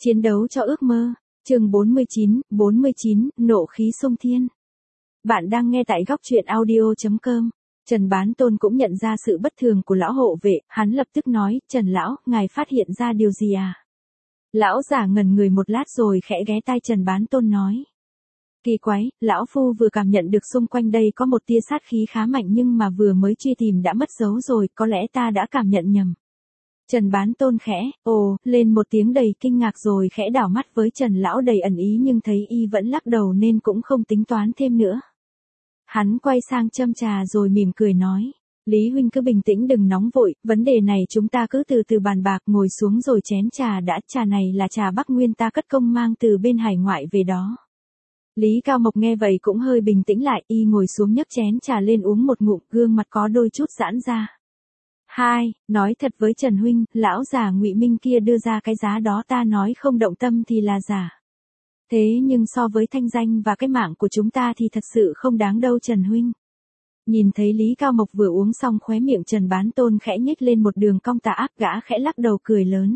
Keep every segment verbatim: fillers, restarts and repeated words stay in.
Chiến đấu cho ước mơ. Chương bốn mươi chín, bốn mươi chín, nộ khí xung thiên. Bạn đang nghe tại góc truyện audio chấm com. Trần Bán Tôn cũng nhận ra sự bất thường của lão hộ vệ, hắn lập tức nói, Trần lão, ngài phát hiện ra điều gì à? Lão giả ngẩn người một lát rồi khẽ ghé tai Trần Bán Tôn nói. Kỳ quái, lão phu vừa cảm nhận được xung quanh đây có một tia sát khí khá mạnh nhưng mà vừa mới truy tìm đã mất dấu rồi, có lẽ ta đã cảm nhận nhầm. Trần Bán Tôn khẽ, ồ, lên một tiếng đầy kinh ngạc rồi khẽ đảo mắt với Trần lão đầy ẩn ý nhưng thấy y vẫn lắc đầu nên cũng không tính toán thêm nữa. Hắn quay sang châm trà rồi mỉm cười nói. Lý huynh cứ bình tĩnh đừng nóng vội, vấn đề này chúng ta cứ từ từ bàn bạc, ngồi xuống rồi chén trà đã, trà này là trà Bắc Nguyên ta cất công mang từ bên hải ngoại về đó. Lý Cao Mộc nghe vậy cũng hơi bình tĩnh lại, y ngồi xuống nhấc chén trà lên uống một ngụm, gương mặt có đôi chút giãn ra. Hai, nói thật với Trần huynh, lão già Ngụy Minh kia đưa ra cái giá đó ta nói không động tâm thì là giả. Thế nhưng so với thanh danh và cái mạng của chúng ta thì thật sự không đáng đâu Trần huynh. Nhìn thấy Lý Cao Mộc vừa uống xong khóe miệng Trần Bán Tôn khẽ nhếch lên một đường cong tà ác, gã khẽ lắc đầu cười lớn.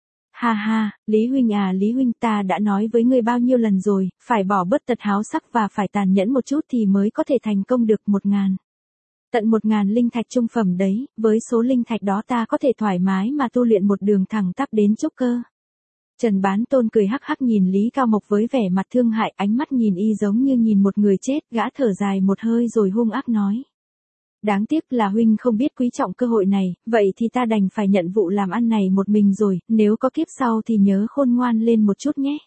Ha ha, Lý huynh à Lý huynh, ta đã nói với ngươi bao nhiêu lần rồi, phải bỏ bớt tật háo sắc và phải tàn nhẫn một chút thì mới có thể thành công được một ngàn. Tận một ngàn linh thạch trung phẩm đấy, với số linh thạch đó ta có thể thoải mái mà tu luyện một đường thẳng tắp đến trúc cơ. Trần Bán Tôn cười hắc hắc nhìn Lý Cao Mộc với vẻ mặt thương hại, ánh mắt nhìn y giống như nhìn một người chết, gã thở dài một hơi rồi hung ác nói. Đáng tiếc là huynh không biết quý trọng cơ hội này, vậy thì ta đành phải nhận vụ làm ăn này một mình rồi, nếu có kiếp sau thì nhớ khôn ngoan lên một chút nhé.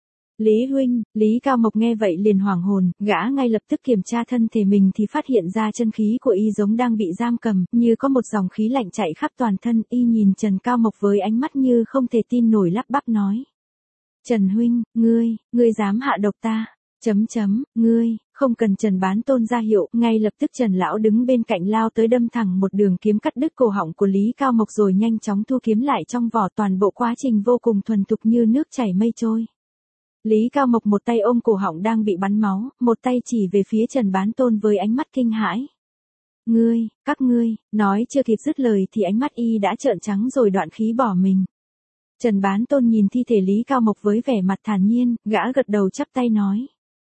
Lý huynh, Lý Cao Mộc nghe vậy liền hoảng hồn, gã ngay lập tức kiểm tra thân thể mình thì phát hiện ra chân khí của y giống đang bị giam cầm, như có một dòng khí lạnh chạy khắp toàn thân, y nhìn Trần Cao Mộc với ánh mắt như không thể tin nổi lắp bắp nói. Trần huynh, ngươi, ngươi dám hạ độc ta, chấm chấm, ngươi, không cần Trần Bán Tôn ra hiệu, ngay lập tức Trần Lão đứng bên cạnh lao tới đâm thẳng một đường kiếm cắt đứt cổ họng của Lý Cao Mộc rồi nhanh chóng thu kiếm lại trong vỏ, toàn bộ quá trình vô cùng thuần thục như nước chảy mây trôi. Lý Cao Mộc một tay ôm cổ họng đang bị bắn máu, một tay chỉ về phía Trần Bán Tôn với ánh mắt kinh hãi. Ngươi, các ngươi, nói chưa kịp dứt lời thì ánh mắt y đã trợn trắng rồi đoạn khí bỏ mình. Trần Bán Tôn nhìn thi thể Lý Cao Mộc với vẻ mặt thản nhiên, gã gật đầu chắp tay nói.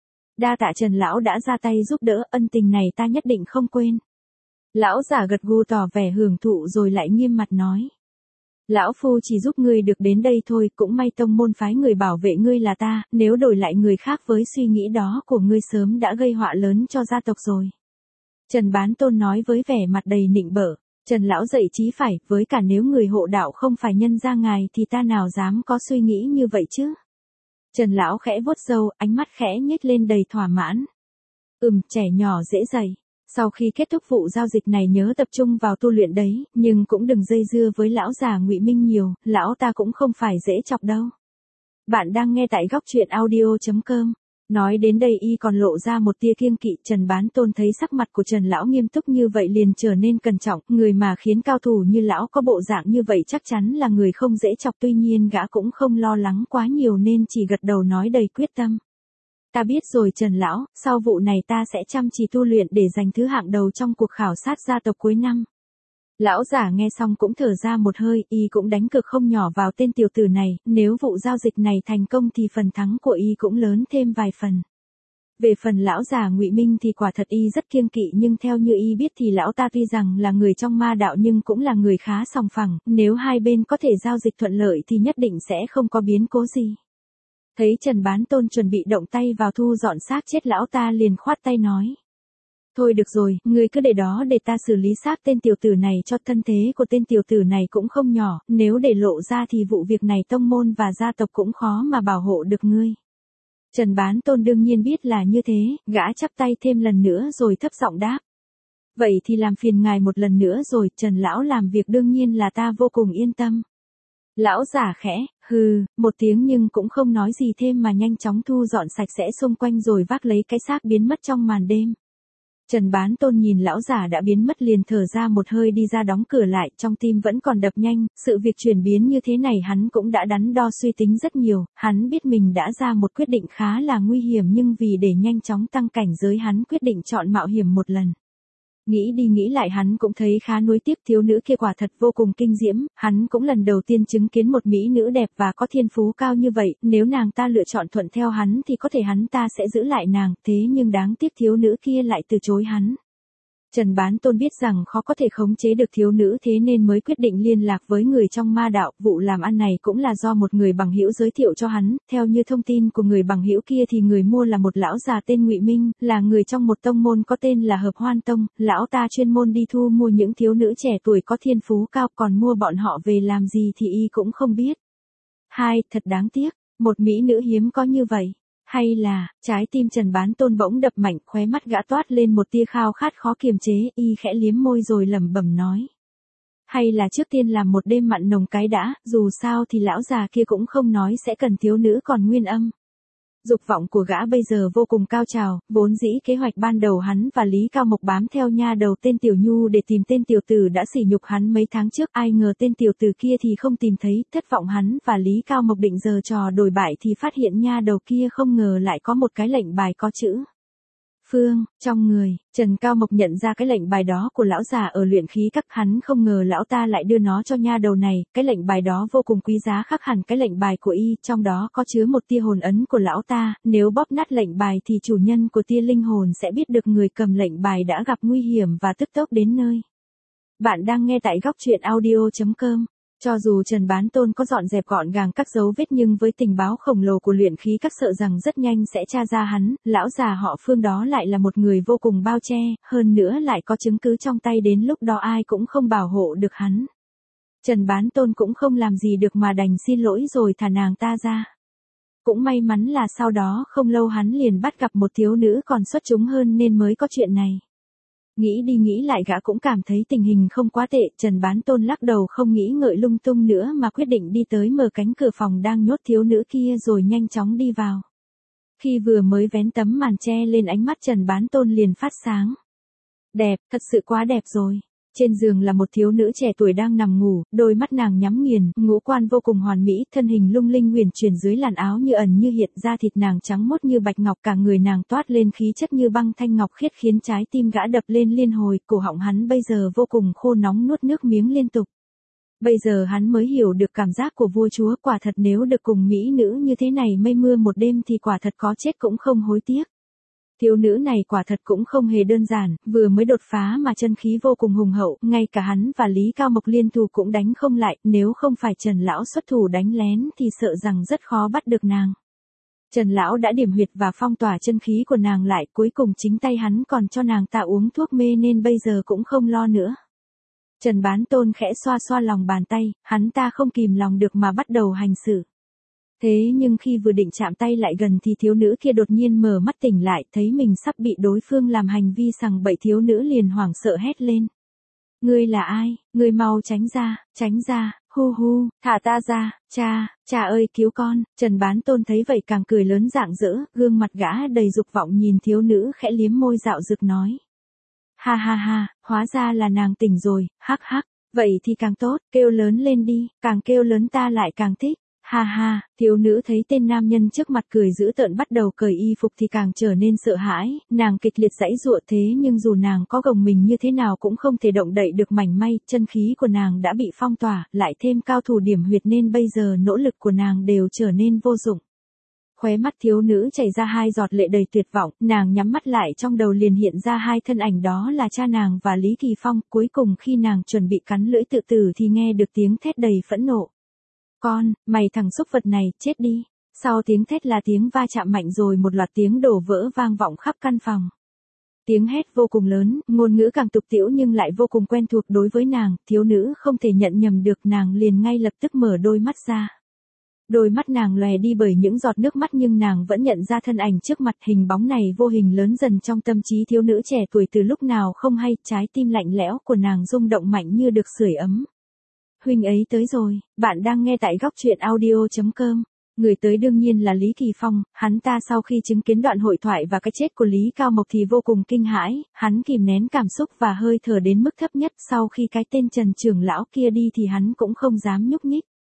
Đa tạ Trần Lão đã ra tay giúp đỡ, ân tình này ta nhất định không quên. Lão giả gật gù tỏ vẻ hưởng thụ rồi lại nghiêm mặt nói. Lão phu chỉ giúp ngươi được đến đây thôi, cũng may tông môn phái người bảo vệ ngươi là ta, nếu đổi lại người khác với suy nghĩ đó của ngươi sớm đã gây họa lớn cho gia tộc rồi. Trần Bán Tôn nói với vẻ mặt đầy nịnh bợ. Trần Lão dạy chí phải, với cả nếu người hộ đạo không phải nhân gia ngài thì ta nào dám có suy nghĩ như vậy chứ. Trần Lão khẽ vuốt râu, ánh mắt khẽ nhếch lên đầy thỏa mãn. Ừm, trẻ nhỏ dễ dạy. Sau khi kết thúc vụ giao dịch này nhớ tập trung vào tu luyện đấy, nhưng cũng đừng dây dưa với lão già Ngụy Minh nhiều, lão ta cũng không phải dễ chọc đâu. Bạn đang nghe tại góc truyện audio chấm com. Nói đến đây y còn lộ ra một tia kiêng kỵ, Trần Bán Tôn thấy sắc mặt của Trần Lão nghiêm túc như vậy liền trở nên cẩn trọng, người mà khiến cao thủ như lão có bộ dạng như vậy chắc chắn là người không dễ chọc, tuy nhiên gã cũng không lo lắng quá nhiều nên chỉ gật đầu nói đầy quyết tâm. Ta biết rồi Trần Lão, sau vụ này ta sẽ chăm chỉ tu luyện để giành thứ hạng đầu trong cuộc khảo sát gia tộc cuối năm. Lão giả nghe xong cũng thở ra một hơi, y cũng đánh cược không nhỏ vào tên tiểu tử này, nếu vụ giao dịch này thành công thì phần thắng của y cũng lớn thêm vài phần. Về phần lão già Ngụy Minh thì quả thật y rất kiêng kỵ nhưng theo như y biết thì lão ta tuy rằng là người trong ma đạo nhưng cũng là người khá sòng phẳng, nếu hai bên có thể giao dịch thuận lợi thì nhất định sẽ không có biến cố gì. Thấy Trần Bán Tôn chuẩn bị động tay vào thu dọn xác chết lão ta liền khoát tay nói. Thôi được rồi, ngươi cứ để đó để ta xử lý xác tên tiểu tử này cho, thân thế của tên tiểu tử này cũng không nhỏ, nếu để lộ ra thì vụ việc này tông môn và gia tộc cũng khó mà bảo hộ được ngươi. Trần Bán Tôn đương nhiên biết là như thế, gã chắp tay thêm lần nữa rồi thấp giọng đáp. Vậy thì làm phiền ngài một lần nữa rồi, Trần Lão làm việc đương nhiên là ta vô cùng yên tâm. Lão giả khẽ, hừ, một tiếng nhưng cũng không nói gì thêm mà nhanh chóng thu dọn sạch sẽ xung quanh rồi vác lấy cái xác biến mất trong màn đêm. Trần Bán Tôn nhìn lão giả đã biến mất liền thở ra một hơi đi ra đóng cửa lại, trong tim vẫn còn đập nhanh, sự việc chuyển biến như thế này hắn cũng đã đắn đo suy tính rất nhiều, hắn biết mình đã ra một quyết định khá là nguy hiểm nhưng vì để nhanh chóng tăng cảnh giới hắn quyết định chọn mạo hiểm một lần. Nghĩ đi nghĩ lại hắn cũng thấy khá nuối tiếc, thiếu nữ kia quả thật vô cùng kinh diễm, hắn cũng lần đầu tiên chứng kiến một mỹ nữ đẹp và có thiên phú cao như vậy, nếu nàng ta lựa chọn thuận theo hắn thì có thể hắn ta sẽ giữ lại nàng, thế nhưng đáng tiếc thiếu nữ kia lại từ chối hắn. Trần Bán Tôn biết rằng khó có thể khống chế được thiếu nữ, thế nên mới quyết định liên lạc với người trong ma đạo, vụ làm ăn này cũng là do một người bằng hữu giới thiệu cho hắn, theo như thông tin của người bằng hữu kia thì người mua là một lão già tên Ngụy Minh, là người trong một tông môn có tên là Hợp Hoan Tông, lão ta chuyên môn đi thu mua những thiếu nữ trẻ tuổi có thiên phú cao, còn mua bọn họ về làm gì thì y cũng không biết. Hai, thật đáng tiếc, một mỹ nữ hiếm có như vậy. Hay là, trái tim Trần Bán Tôn bỗng đập mạnh, khóe mắt gã toát lên một tia khao khát khó kiềm chế, y khẽ liếm môi rồi lẩm bẩm nói. Hay là trước tiên làm một đêm mặn nồng cái đã, dù sao thì lão già kia cũng không nói sẽ cần thiếu nữ còn nguyên âm. Dục vọng của gã bây giờ vô cùng cao trào, vốn dĩ kế hoạch ban đầu hắn và Lý Cao Mộc bám theo nha đầu tên Tiểu Nhu để tìm tên tiểu tử đã sỉ nhục hắn mấy tháng trước, ai ngờ tên tiểu tử kia thì không tìm thấy, thất vọng hắn và Lý Cao Mộc định giờ trò đổi bại thì phát hiện nha đầu kia không ngờ lại có một cái lệnh bài có chữ Phương, trong người. Trần Cao Mộc nhận ra cái lệnh bài đó của lão già ở luyện khí các, hắn không ngờ lão ta lại đưa nó cho nha đầu này, cái lệnh bài đó vô cùng quý giá khác hẳn cái lệnh bài của y, trong đó có chứa một tia hồn ấn của lão ta, nếu bóp nát lệnh bài thì chủ nhân của tia linh hồn sẽ biết được người cầm lệnh bài đã gặp nguy hiểm và tức tốc đến nơi. Bạn đang nghe tại góc truyện audio chấm com. Cho dù Trần Bán Tôn có dọn dẹp gọn gàng các dấu vết nhưng với tình báo khổng lồ của luyện khí các sợ rằng rất nhanh sẽ tra ra hắn, lão già họ Phương đó lại là một người vô cùng bao che, hơn nữa lại có chứng cứ trong tay, đến lúc đó ai cũng không bảo hộ được hắn. Trần Bán Tôn cũng không làm gì được mà đành xin lỗi rồi thả nàng ta ra. Cũng may mắn là sau đó không lâu hắn liền bắt gặp một thiếu nữ còn xuất chúng hơn nên mới có chuyện này. Nghĩ đi nghĩ lại gã cũng cảm thấy tình hình không quá tệ, Trần Bán Tôn lắc đầu không nghĩ ngợi lung tung nữa mà quyết định đi tới mở cánh cửa phòng đang nhốt thiếu nữ kia rồi nhanh chóng đi vào. Khi vừa mới vén tấm màn che lên, ánh mắt Trần Bán Tôn liền phát sáng. Đẹp, thật sự quá đẹp rồi. Trên giường là một thiếu nữ trẻ tuổi đang nằm ngủ, đôi mắt nàng nhắm nghiền, ngũ quan vô cùng hoàn mỹ, thân hình lung linh huyền chuyển dưới làn áo như ẩn như hiện, da thịt nàng trắng mốt như bạch ngọc, cả người nàng toát lên khí chất như băng thanh ngọc khiết khiến trái tim gã đập lên liên hồi, cổ họng hắn bây giờ vô cùng khô nóng nuốt nước miếng liên tục. Bây giờ hắn mới hiểu được cảm giác của vua chúa, quả thật nếu được cùng mỹ nữ như thế này mây mưa một đêm thì quả thật có chết cũng không hối tiếc. Thiếu nữ này quả thật cũng không hề đơn giản, vừa mới đột phá mà chân khí vô cùng hùng hậu, ngay cả hắn và Lý Cao Mộc liên thủ cũng đánh không lại, nếu không phải Trần Lão xuất thủ đánh lén thì sợ rằng rất khó bắt được nàng. Trần Lão đã điểm huyệt và phong tỏa chân khí của nàng lại, cuối cùng chính tay hắn còn cho nàng ta uống thuốc mê nên bây giờ cũng không lo nữa. Trần Bán Tôn khẽ xoa xoa lòng bàn tay, hắn ta không kìm lòng được mà bắt đầu hành xử. Thế nhưng khi vừa định chạm tay lại gần thì thiếu nữ kia đột nhiên mở mắt tỉnh lại, thấy mình sắp bị đối phương làm hành vi sằng bậy, thiếu nữ liền hoảng sợ hét lên. Ngươi là ai, ngươi mau tránh ra, tránh ra, hu hu, thả ta ra, cha, cha ơi cứu con. Trần Bán Tôn thấy vậy càng cười lớn rạng rỡ, gương mặt gã đầy dục vọng nhìn thiếu nữ khẽ liếm môi dạo dực nói. Ha ha ha, hóa ra là nàng tỉnh rồi, hắc hắc, vậy thì càng tốt, kêu lớn lên đi, càng kêu lớn ta lại càng thích. Ha ha, thiếu nữ thấy tên nam nhân trước mặt cười dữ tợn bắt đầu cởi y phục thì càng trở nên sợ hãi, nàng kịch liệt giãy giụa, thế nhưng dù nàng có gồng mình như thế nào cũng không thể động đậy được mảy may, chân khí của nàng đã bị phong tỏa, lại thêm cao thủ điểm huyệt nên bây giờ nỗ lực của nàng đều trở nên vô dụng. Khóe mắt thiếu nữ chảy ra hai giọt lệ đầy tuyệt vọng, nàng nhắm mắt lại, trong đầu liền hiện ra hai thân ảnh, đó là cha nàng và Lý Kỳ Phong, cuối cùng khi nàng chuẩn bị cắn lưỡi tự tử thì nghe được tiếng thét đầy phẫn nộ. Con, mày thằng xúc vật này, chết đi. Sau tiếng thét là tiếng va chạm mạnh rồi một loạt tiếng đổ vỡ vang vọng khắp căn phòng. Tiếng hét vô cùng lớn, ngôn ngữ càng tục tĩu nhưng lại vô cùng quen thuộc đối với nàng, thiếu nữ không thể nhận nhầm được, nàng liền ngay lập tức mở đôi mắt ra. Đôi mắt nàng lòe đi bởi những giọt nước mắt nhưng nàng vẫn nhận ra thân ảnh trước mặt, hình bóng này vô hình lớn dần trong tâm trí thiếu nữ trẻ tuổi từ lúc nào không hay, trái tim lạnh lẽo của nàng rung động mạnh như được sưởi ấm. Huynh ấy tới rồi, bạn đang nghe tại góc truyện audio chấm com. Người tới đương nhiên là Lý Kỳ Phong, hắn ta sau khi chứng kiến đoạn hội thoại và cái chết của Lý Cao Mộc thì vô cùng kinh hãi, hắn kìm nén cảm xúc và hơi thở đến mức thấp nhất, sau khi cái tên Trần trưởng lão kia đi thì hắn cũng không dám nhúc nhích.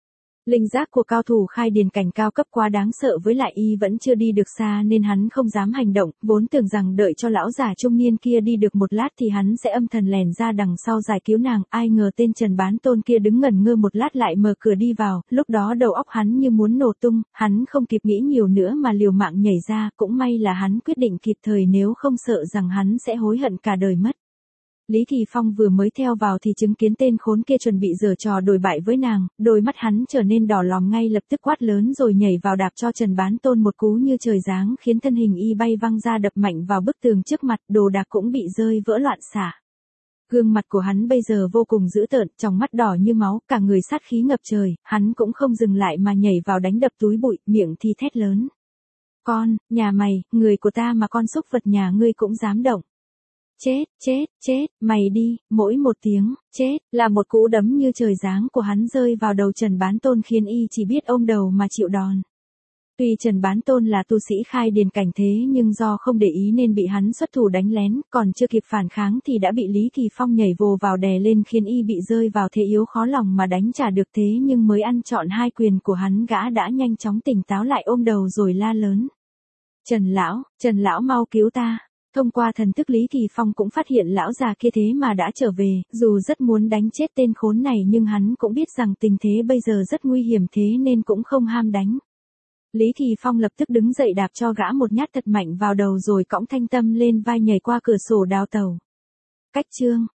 Linh giác của cao thủ khai điền cảnh cao cấp quá đáng sợ, với lại y vẫn chưa đi được xa nên hắn không dám hành động, vốn tưởng rằng đợi cho lão già trung niên kia đi được một lát thì hắn sẽ âm thần lèn ra đằng sau giải cứu nàng, ai ngờ tên Trần Bán Tôn kia đứng ngẩn ngơ một lát lại mở cửa đi vào, lúc đó đầu óc hắn như muốn nổ tung, hắn không kịp nghĩ nhiều nữa mà liều mạng nhảy ra, cũng may là hắn quyết định kịp thời nếu không sợ rằng hắn sẽ hối hận cả đời mất. Lý Kỳ Phong vừa mới theo vào thì chứng kiến tên khốn kia chuẩn bị giở trò đồi bại với nàng, đôi mắt hắn trở nên đỏ lòm, ngay lập tức quát lớn rồi nhảy vào đạp cho Trần Bán Tôn một cú như trời giáng, khiến thân hình y bay văng ra đập mạnh vào bức tường trước mặt, đồ đạc cũng bị rơi vỡ loạn xả. Gương mặt của hắn bây giờ vô cùng dữ tợn, tròng mắt đỏ như máu, cả người sát khí ngập trời, hắn cũng không dừng lại mà nhảy vào đánh đập túi bụi, miệng thì thét lớn. Con, nhà mày, người của ta mà con xúc vật nhà ngươi cũng dám động. Chết, chết, chết, mày đi, mỗi một tiếng, chết, là một cú đấm như trời giáng của hắn rơi vào đầu Trần Bán Tôn khiến y chỉ biết ôm đầu mà chịu đòn. Tuy Trần Bán Tôn là tu sĩ khai điền cảnh thế nhưng do không để ý nên bị hắn xuất thủ đánh lén, còn chưa kịp phản kháng thì đã bị Lý Kỳ Phong nhảy vồ vào đè lên khiến y bị rơi vào thế yếu khó lòng mà đánh trả được, thế nhưng mới ăn trọn hai quyền của hắn gã đã nhanh chóng tỉnh táo lại, ôm đầu rồi la lớn. Trần lão, Trần lão mau cứu ta. Thông qua thần thức Lý Kỳ Phong cũng phát hiện lão già kia thế mà đã trở về, dù rất muốn đánh chết tên khốn này nhưng hắn cũng biết rằng tình thế bây giờ rất nguy hiểm thế nên cũng không ham đánh. Lý Kỳ Phong lập tức đứng dậy đạp cho gã một nhát thật mạnh vào đầu rồi cõng Thanh Tâm lên vai nhảy qua cửa sổ đào tàu. Cách chương